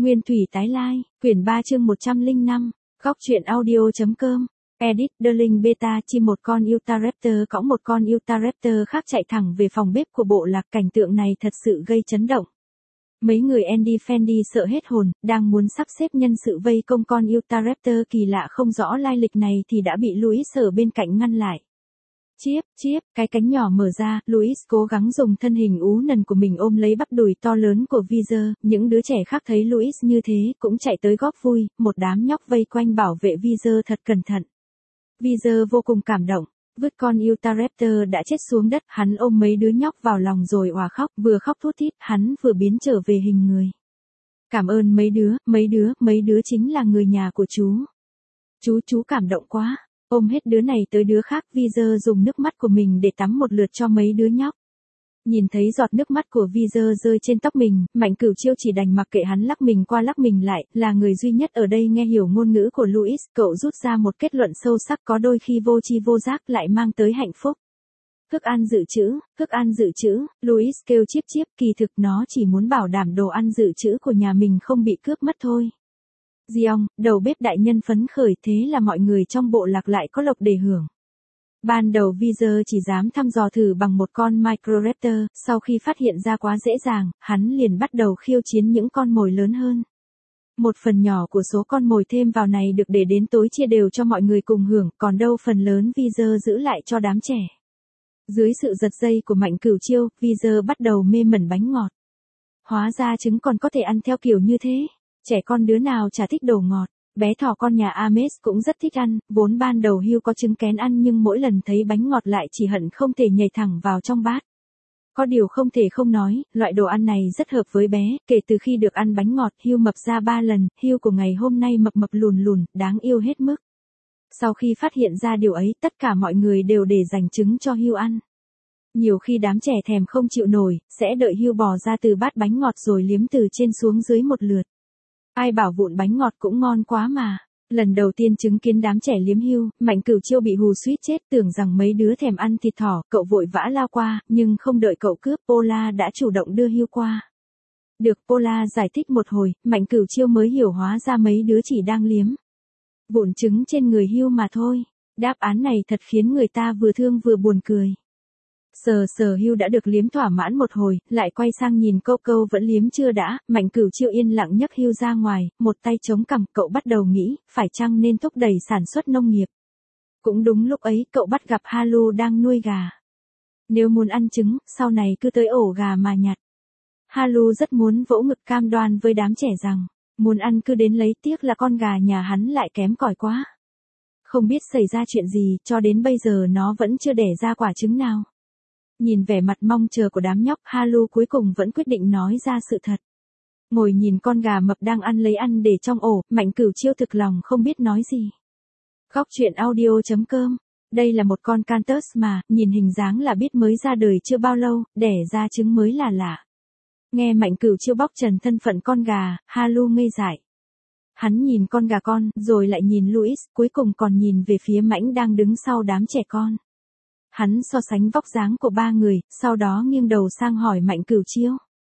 Nguyên thủy tái lai, quyển 3 chương 105, góc truyện audio.com, edit, Darling Beta chi một con Utah Raptor cõng một con Utah Raptor khác chạy thẳng về phòng bếp của bộ lạc. Cảnh tượng này thật sự gây chấn động. Mấy người Andy Fendi sợ hết hồn, đang muốn sắp xếp nhân sự vây công con Utah Raptor kỳ lạ không rõ lai lịch này thì đã bị Louis ở bên cạnh ngăn lại. Chiếp, cái cánh nhỏ mở ra, Louis cố gắng dùng thân hình ú nần của mình ôm lấy bắp đùi to lớn của Weezer. Những đứa trẻ khác thấy Louis như thế, cũng chạy tới góp vui, một đám nhóc vây quanh bảo vệ Weezer thật cẩn thận. Weezer vô cùng cảm động, vứt con Utah Raptor đã chết xuống đất, hắn ôm mấy đứa nhóc vào lòng rồi òa khóc, vừa khóc thút thít, hắn vừa biến trở về hình người. Cảm ơn mấy đứa chính là người nhà của chú. Chú cảm động quá. Ôm hết đứa này tới đứa khác, Weezer dùng nước mắt của mình để tắm một lượt cho mấy đứa nhóc. Nhìn thấy giọt nước mắt của Weezer rơi trên tóc mình, Mạnh Cửu Chiêu chỉ đành mặc kệ hắn lắc mình qua lắc mình lại, là người duy nhất ở đây nghe hiểu ngôn ngữ của Louis, cậu rút ra một kết luận sâu sắc, có đôi khi vô tri vô giác lại mang tới hạnh phúc. Thức ăn dự trữ, Louis kêu chíp, kỳ thực nó chỉ muốn bảo đảm đồ ăn dự trữ của nhà mình không bị cướp mất thôi. Giong, đầu bếp đại nhân phấn khởi, thế là mọi người trong bộ lạc lại có lộc để hưởng. Ban đầu Weezer chỉ dám thăm dò thử bằng một con Microraptor, sau khi phát hiện ra quá dễ dàng, hắn liền bắt đầu khiêu chiến những con mồi lớn hơn. Một phần nhỏ của số con mồi thêm vào này được để đến tối chia đều cho mọi người cùng hưởng, còn đâu phần lớn Weezer giữ lại cho đám trẻ. Dưới sự giật dây của Mạnh Cửu Chiêu, Weezer bắt đầu mê mẩn bánh ngọt. Hóa ra trứng còn có thể ăn theo kiểu như thế. Trẻ con đứa nào chả thích đồ ngọt, bé thỏ con nhà Ames cũng rất thích ăn, vốn ban đầu Hugh có trứng kén ăn nhưng mỗi lần thấy bánh ngọt lại chỉ hận không thể nhảy thẳng vào trong bát. Có điều không thể không nói, loại đồ ăn này rất hợp với bé, kể từ khi được ăn bánh ngọt Hugh mập ra 3 lần, Hugh của ngày hôm nay mập lùn, đáng yêu hết mức. Sau khi phát hiện ra điều ấy, tất cả mọi người đều để dành trứng cho Hugh ăn. Nhiều khi đám trẻ thèm không chịu nổi, sẽ đợi Hugh bò ra từ bát bánh ngọt rồi liếm từ trên xuống dưới một lượt. Ai bảo vụn bánh ngọt cũng ngon quá mà. Lần đầu tiên chứng kiến đám trẻ liếm Hugh, Mạnh Cửu Chiêu bị hù suýt chết, tưởng rằng mấy đứa thèm ăn thịt thỏ, cậu vội vã lao qua, nhưng không đợi cậu cướp, Paula đã chủ động đưa Hugh qua. Được Paula giải thích một hồi, Mạnh Cửu Chiêu mới hiểu hóa ra mấy đứa chỉ đang liếm vụn trứng trên người Hugh mà thôi. Đáp án này thật khiến người ta vừa thương vừa buồn cười. Sờ Hugh đã được liếm thỏa mãn một hồi, lại quay sang nhìn Câu vẫn liếm chưa đã, Mạnh Cửu Chiêu yên lặng nhấc Hugh ra ngoài, một tay chống cằm, cậu bắt đầu nghĩ, phải chăng nên thúc đẩy sản xuất nông nghiệp. Cũng đúng lúc ấy, cậu bắt gặp Halu đang nuôi gà. Nếu muốn ăn trứng, sau này cứ tới ổ gà mà nhặt. Halu rất muốn vỗ ngực cam đoan với đám trẻ rằng, muốn ăn cứ đến lấy, tiếc là con gà nhà hắn lại kém cỏi quá. Không biết xảy ra chuyện gì, cho đến bây giờ nó vẫn chưa đẻ ra quả trứng nào. Nhìn vẻ mặt mong chờ của đám nhóc, Halu cuối cùng vẫn quyết định nói ra sự thật. Ngồi nhìn con gà mập đang ăn lấy ăn để trong ổ, Mạnh Cửu Chiêu thực lòng không biết nói gì. Góc truyện audio.com. Đây là một con Cantus mà, nhìn hình dáng là biết mới ra đời chưa bao lâu, đẻ ra trứng mới là lạ. Nghe Mạnh Cửu Chiêu bóc trần thân phận con gà, Halu ngây dại. Hắn nhìn con gà con, rồi lại nhìn Louis, cuối cùng còn nhìn về phía Mãnh đang đứng sau đám trẻ con. Hắn so sánh vóc dáng của ba người, sau đó nghiêng đầu sang hỏi Mạnh Cửu Chiêu.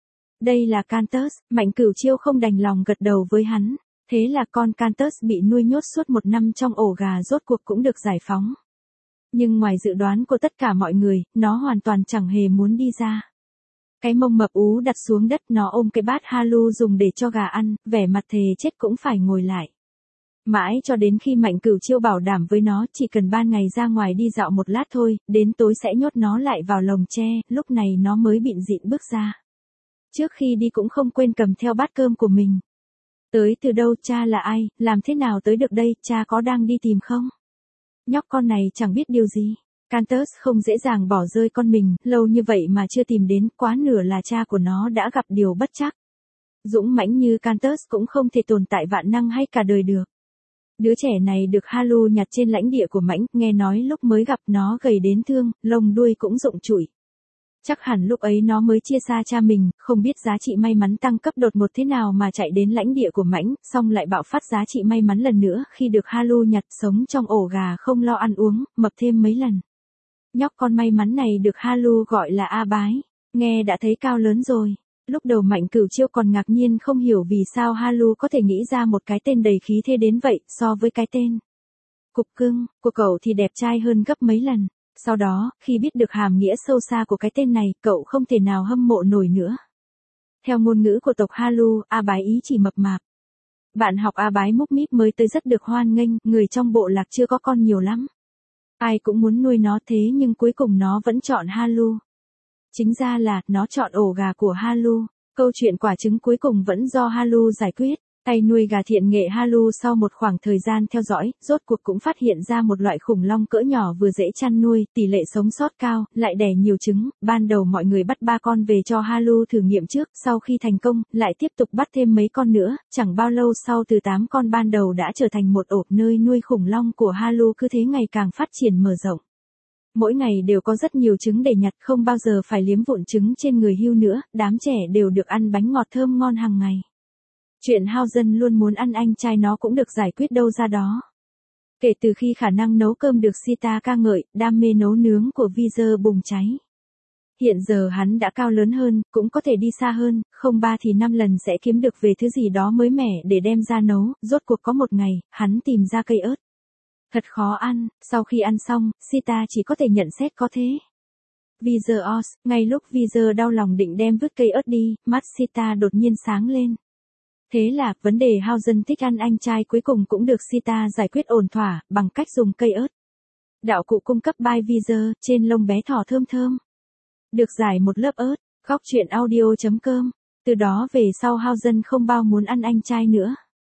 Đây là Cantus, Mạnh Cửu Chiêu không đành lòng gật đầu với hắn. Thế là con Cantus bị nuôi nhốt suốt 1 năm trong ổ gà rốt cuộc cũng được giải phóng. Nhưng ngoài dự đoán của tất cả mọi người, nó hoàn toàn chẳng hề muốn đi ra. Cái mông mập ú đặt xuống đất, nó ôm cái bát Halu dùng để cho gà ăn, vẻ mặt thề chết cũng phải ngồi lại. Mãi cho đến khi Mạnh Cửu Chiêu bảo đảm với nó chỉ cần ban ngày ra ngoài đi dạo một lát thôi, đến tối sẽ nhốt nó lại vào lồng tre, lúc này nó mới bịn rịn bước ra. Trước khi đi cũng không quên cầm theo bát cơm của mình. Tới từ đâu, cha là ai, làm thế nào tới được đây, cha có đang đi tìm không? Nhóc con này chẳng biết điều gì. Cantus không dễ dàng bỏ rơi con mình, lâu như vậy mà chưa tìm đến, quá nửa là cha của nó đã gặp điều bất trắc. Dũng mãnh như Cantus cũng không thể tồn tại vạn năng hay cả đời được. Đứa trẻ này được Halu nhặt trên lãnh địa của Mãnh, nghe nói lúc mới gặp nó gầy đến thương, lông đuôi cũng rụng trụi. Chắc hẳn lúc ấy nó mới chia xa cha mình, không biết giá trị may mắn tăng cấp đột ngột thế nào mà chạy đến lãnh địa của Mãnh, xong lại bạo phát giá trị may mắn lần nữa khi được Halu nhặt sống trong ổ gà không lo ăn uống, mập thêm mấy lần. Nhóc con may mắn này được Halu gọi là A Bái, nghe đã thấy cao lớn rồi. Lúc đầu Mạnh Cửu Chiêu còn ngạc nhiên không hiểu vì sao Halu có thể nghĩ ra một cái tên đầy khí thế đến vậy so với cái tên Cục Cưng của cậu thì đẹp trai hơn gấp mấy lần. Sau đó, khi biết được hàm nghĩa sâu xa của cái tên này, cậu không thể nào hâm mộ nổi nữa. Theo ngôn ngữ của tộc Halu, A Bái ý chỉ mập mạp. Bạn học A Bái múc míp mới tới rất được hoan nghênh, người trong bộ lạc chưa có con nhiều lắm. Ai cũng muốn nuôi nó thế nhưng cuối cùng nó vẫn chọn Halu. Chính ra là, nó chọn ổ gà của Halu. Câu chuyện quả trứng cuối cùng vẫn do Halu giải quyết. Tay nuôi gà thiện nghệ Halu sau một khoảng thời gian theo dõi, rốt cuộc cũng phát hiện ra một loại khủng long cỡ nhỏ vừa dễ chăn nuôi, tỷ lệ sống sót cao, lại đẻ nhiều trứng. Ban đầu mọi người bắt 3 con về cho Halu thử nghiệm trước, sau khi thành công, lại tiếp tục bắt thêm mấy con nữa, chẳng bao lâu sau từ 8 con ban đầu đã trở thành một ổ. Nơi nuôi khủng long của Halu cứ thế ngày càng phát triển mở rộng. Mỗi ngày đều có rất nhiều trứng để nhặt, không bao giờ phải liếm vụn trứng trên người hươu nữa, đám trẻ đều được ăn bánh ngọt thơm ngon hàng ngày. Chuyện hao dân luôn muốn ăn anh trai nó cũng được giải quyết đâu ra đó. Kể từ khi khả năng nấu cơm được Sita ca ngợi, đam mê nấu nướng của Vizer bùng cháy. Hiện giờ hắn đã cao lớn hơn, cũng có thể đi xa hơn, không 3 thì 5 lần sẽ kiếm được về thứ gì đó mới mẻ để đem ra nấu. Rốt cuộc có một ngày, hắn tìm ra cây ớt. Thật khó ăn, sau khi ăn xong, Sita chỉ có thể nhận xét có thế. Vizer os, ngay lúc Vizer đau lòng định đem vứt cây ớt đi, mắt Sita đột nhiên sáng lên. Thế là, vấn đề hao dân thích ăn anh trai cuối cùng cũng được Sita giải quyết ổn thỏa, bằng cách dùng cây ớt. Đạo cụ cung cấp by Vizer, trên lông bé thỏ thơm thơm. Được giải một lớp ớt, góc truyện audio.com. Từ đó về sau hao dân không bao muốn ăn anh trai nữa.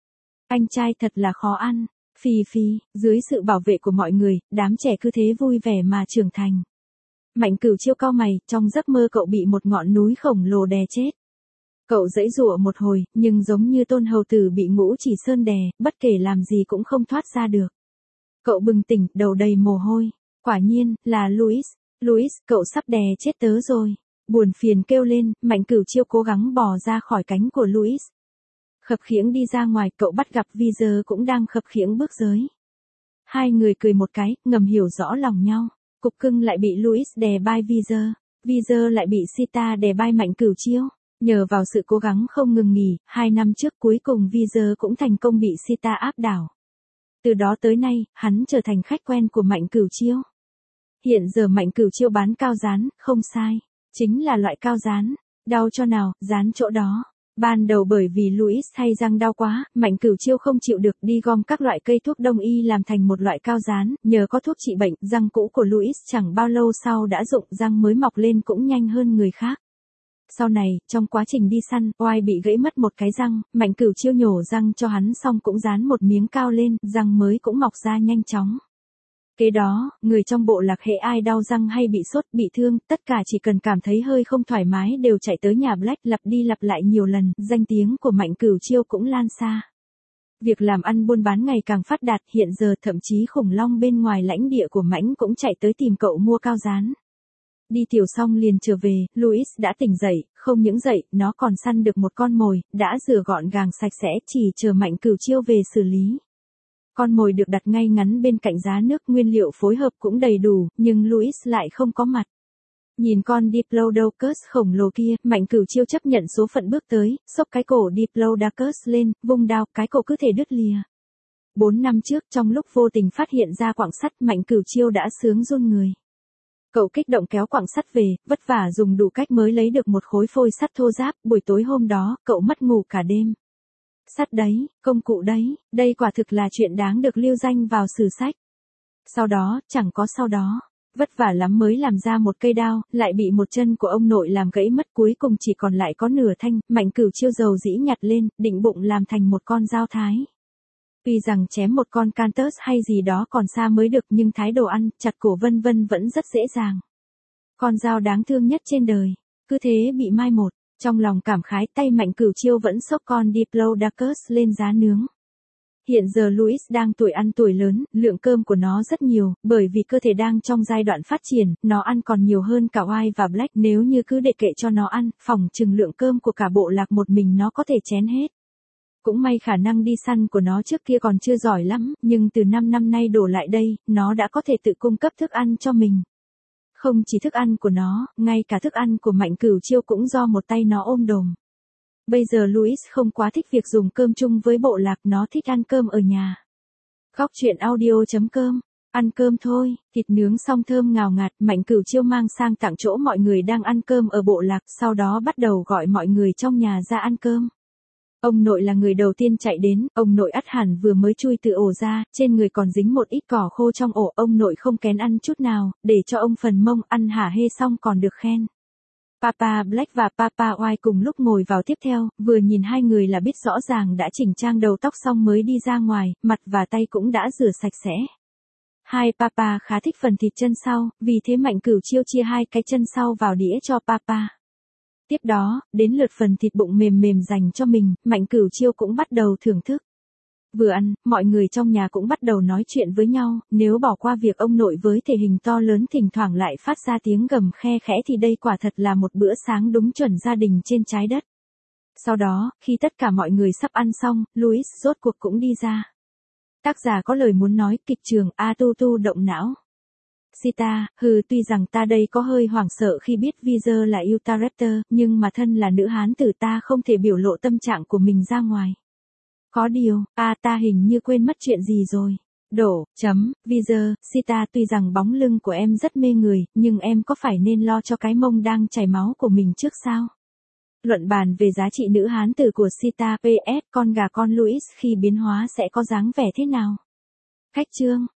Anh trai thật là khó ăn. Phì phì, dưới sự bảo vệ của mọi người, đám trẻ cứ thế vui vẻ mà trưởng thành. Mạnh Cửu Chiêu cau mày, trong giấc mơ cậu bị một ngọn núi khổng lồ đè chết. Cậu giãy giụa một hồi, nhưng giống như Tôn Hầu Tử bị Ngũ Chỉ Sơn đè, bất kể làm gì cũng không thoát ra được. Cậu bừng tỉnh, đầu đầy mồ hôi. Quả nhiên, là Louis. Louis, cậu sắp đè chết tớ rồi. Buồn phiền kêu lên, Mạnh Cửu Chiêu cố gắng bò ra khỏi cánh của Louis. Khập khiễng đi ra ngoài, cậu bắt gặp Vizer cũng đang khập khiễng bước tới. Hai người cười một cái, ngầm hiểu rõ lòng nhau. Cục Cưng lại bị Louis đè bai Vizer. Vizer lại bị Sita đè bai Mạnh Cửu Chiêu. Nhờ vào sự cố gắng không ngừng nghỉ, 2 năm trước cuối cùng Vizer cũng thành công bị Sita áp đảo. Từ đó tới nay, hắn trở thành khách quen của Mạnh Cửu Chiêu. Hiện giờ Mạnh Cửu Chiêu bán cao dán, không sai. Chính là loại cao dán. Đau cho nào, dán chỗ đó. Ban đầu bởi vì Louis thay răng đau quá, Mạnh Cửu Chiêu không chịu được đi gom các loại cây thuốc đông y làm thành một loại cao dán, nhờ có thuốc trị bệnh, răng cũ của Louis chẳng bao lâu sau đã rụng, răng mới mọc lên cũng nhanh hơn người khác. Sau này, trong quá trình đi săn, oai bị gãy mất một cái răng, Mạnh Cửu Chiêu nhổ răng cho hắn xong cũng dán một miếng cao lên, răng mới cũng mọc ra nhanh chóng. Kế đó, người trong bộ lạc hễ ai đau răng hay bị sốt, bị thương, tất cả chỉ cần cảm thấy hơi không thoải mái đều chạy tới nhà Black, lặp đi lặp lại nhiều lần, danh tiếng của Mạnh Cửu Chiêu cũng lan xa. Việc làm ăn buôn bán ngày càng phát đạt, hiện giờ thậm chí khủng long bên ngoài lãnh địa của Mãnh cũng chạy tới tìm cậu mua cao dán. Đi tiểu xong liền trở về, Louis đã tỉnh dậy, không những dậy, nó còn săn được một con mồi, đã rửa gọn gàng sạch sẽ, chỉ chờ Mạnh Cửu Chiêu về xử lý. Con mồi được đặt ngay ngắn bên cạnh giá nước, nguyên liệu phối hợp cũng đầy đủ, nhưng Louis lại không có mặt. Nhìn con Diplodocus khổng lồ kia, Mạnh Cửu Chiêu chấp nhận số phận bước tới, xốc cái cổ Diplodocus lên, vung đao, cái cổ cứ thể đứt lìa. 4 năm trước, trong lúc vô tình phát hiện ra quặng sắt, Mạnh Cửu Chiêu đã sướng run người. Cậu kích động kéo quặng sắt về, vất vả dùng đủ cách mới lấy được một khối phôi sắt thô ráp, buổi tối hôm đó, cậu mất ngủ cả đêm. Sắt đấy, công cụ đấy, đây quả thực là chuyện đáng được lưu danh vào sử sách. Sau đó, chẳng có sau đó, vất vả lắm mới làm ra một cây đao, lại bị một chân của ông nội làm gãy mất, cuối cùng chỉ còn lại có nửa thanh, Mạnh Cửu Chiêu dầu dĩ nhặt lên, định bụng làm thành một con dao thái. Tuy rằng chém một con Cantus hay gì đó còn xa mới được, nhưng thái đồ ăn, chặt cổ vân vân vẫn rất dễ dàng. Con dao đáng thương nhất trên đời, cứ thế bị mai một. Trong lòng cảm khái, tay Mạnh Cửu Chiêu vẫn xốc con Diplodocus lên giá nướng. Hiện giờ Louis đang tuổi ăn tuổi lớn, lượng cơm của nó rất nhiều, bởi vì cơ thể đang trong giai đoạn phát triển, nó ăn còn nhiều hơn cả White và Black, nếu như cứ để kệ cho nó ăn, phỏng chừng lượng cơm của cả bộ lạc một mình nó có thể chén hết. Cũng may khả năng đi săn của nó trước kia còn chưa giỏi lắm, nhưng từ 5 năm nay đổ lại đây, nó đã có thể tự cung cấp thức ăn cho mình. Không chỉ thức ăn của nó, ngay cả thức ăn của Mạnh Cửu Chiêu cũng do một tay nó ôm đồm. Bây giờ Louis không quá thích việc dùng cơm chung với bộ lạc, nó thích ăn cơm ở nhà. Góc truyện audio.com. Ăn cơm thôi, thịt nướng xong thơm ngào ngạt, Mạnh Cửu Chiêu mang sang tặng chỗ mọi người đang ăn cơm ở bộ lạc, sau đó bắt đầu gọi mọi người trong nhà ra ăn cơm. Ông nội là người đầu tiên chạy đến, ông nội ắt hẳn vừa mới chui từ ổ ra, trên người còn dính một ít cỏ khô trong ổ, ông nội không kén ăn chút nào, để cho ông phần mông ăn hả hê xong còn được khen. Papa Black và Papa White cùng lúc ngồi vào tiếp theo, vừa nhìn hai người là biết rõ ràng đã chỉnh trang đầu tóc xong mới đi ra ngoài, mặt và tay cũng đã rửa sạch sẽ. Hai Papa khá thích phần thịt chân sau, vì thế Mạnh Cửu Chiêu chia hai cái chân sau vào đĩa cho Papa. Tiếp đó, đến lượt phần thịt bụng mềm mềm dành cho mình, Mạnh Cửu Chiêu cũng bắt đầu thưởng thức. Vừa ăn, mọi người trong nhà cũng bắt đầu nói chuyện với nhau, nếu bỏ qua việc ông nội với thể hình to lớn thỉnh thoảng lại phát ra tiếng gầm khe khẽ thì đây quả thật là một bữa sáng đúng chuẩn gia đình trên trái đất. Sau đó, khi tất cả mọi người sắp ăn xong, Louis rốt cuộc cũng đi ra. Tác giả có lời muốn nói, kịch trường A Tu Tu động não. Sita, tuy rằng ta đây có hơi hoảng sợ khi biết Vizer là Utahraptor, nhưng mà thân là nữ hán tử ta không thể biểu lộ tâm trạng của mình ra ngoài. Có điều, ta hình như quên mất chuyện gì rồi. Vizer, Sita, tuy rằng bóng lưng của em rất mê người, nhưng em có phải nên lo cho cái mông đang chảy máu của mình trước sao? Luận bàn về giá trị nữ hán tử của Sita PS, con gà con Louis khi biến hóa sẽ có dáng vẻ thế nào? Khách chương.